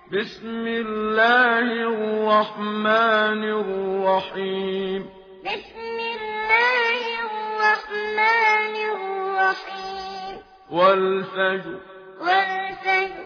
بسم الله الرحمن الرحيم بسم الله الرحمن الرحيم والفجر والفجر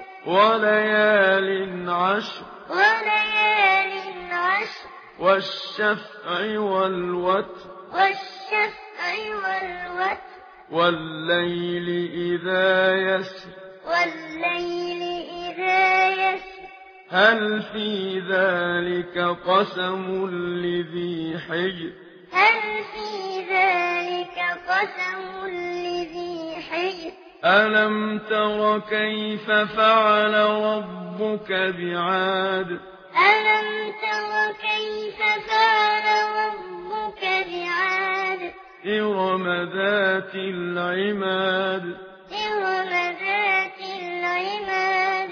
وليال عشر وليال عشر والشفع والوتر والشفع والوتر والليل إذا يسر والليل إذا يسر هل في ذلك قسم لذي حجر هل في ذلك قسم لذي حجر ألم تر كيف فعل ربك بعاد ألم تر كيف فعل ربك بعاد إرم ذات العماد إرم ذات العماد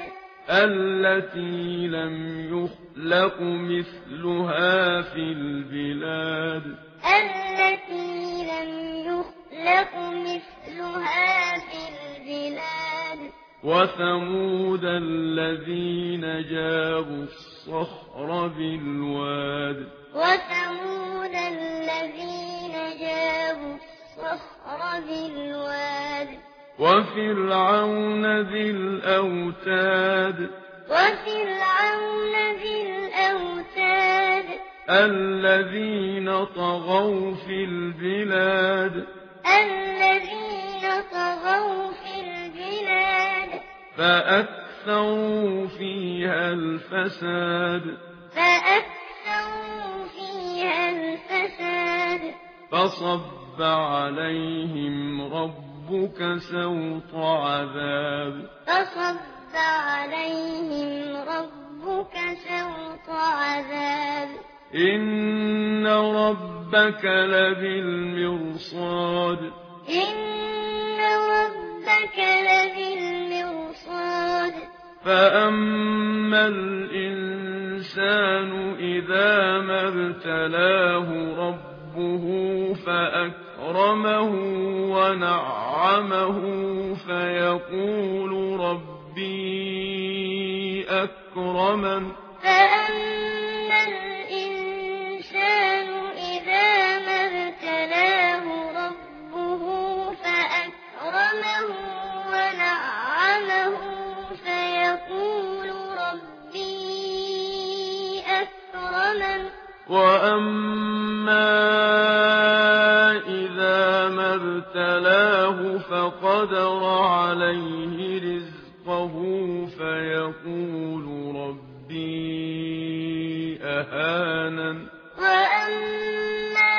التي لم يخلق مثلها في البلاد التي لم يخلق مثلها في البلاد وثمود الذين جابوا الصخر بالواد وثمود الذين جابوا الصخر بالواد وفرعون ذي الأوتاد وفرعون ذي الأوتاد الذين طغوا في البلاد الذين طغوا في البلاد فأكثروا فيها الفساد فأكثروا فيها الفساد فصب عليهم ربك سوط عذاب فصب عليهم ربك سوط عذاب إن ربك لبالمرصاد إن ربك لبالمرصاد فأما الإنسان إذا ما ابتلاه ربه فأكرمه ونعمه فيقول ربي أكرمن فأما الإنسان إذا ما ابتلاه ربه فأكرمه ونعمه فيقول ربي أكرمن وأما إذا ما ابتلاه فقدر عليه رزقه فيقول ربي أهانن وأما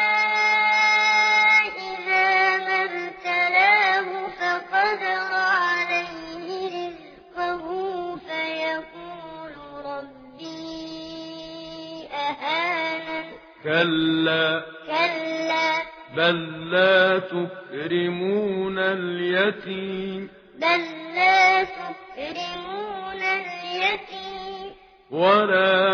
إذا ما ابتلاه فقدر عليه رزقه فيقول ربي أهانن كلا بل لا تكرمون اليتيم بل لا تكرمون اليتيم ولا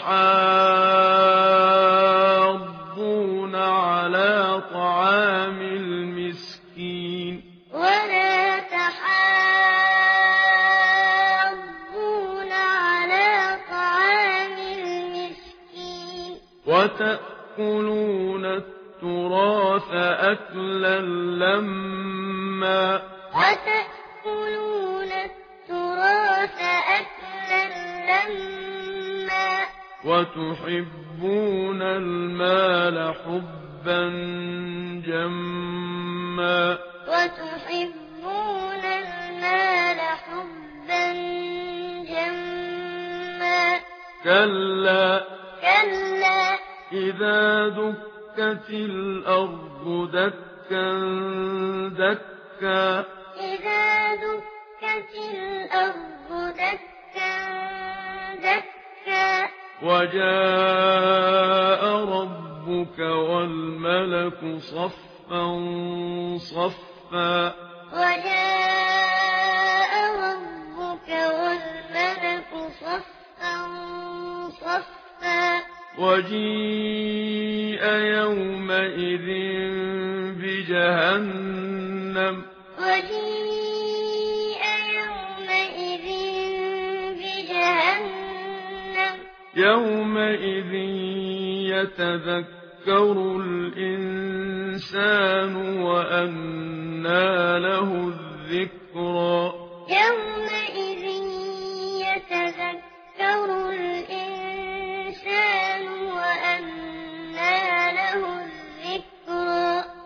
تحاضون على طعام المسكين ولا تحاضون على طعام المسكين وتأكلون التراث أكلا لما وتأكلون التراث أكلا لما وتحبون المال حبا جما وتحبون المال حبا جما كلا إذا دكت الأرض دكا دكا إذا دكت الأرض دكا دكا وجاء ربك والملك صفا صفا وجاء ربك والملك صفا صفا وجيء يومئذ بجهنم وجيء يومئذ بجهنم يومئذ يتذكر الإنسان وأنى له الذكرى يومئذ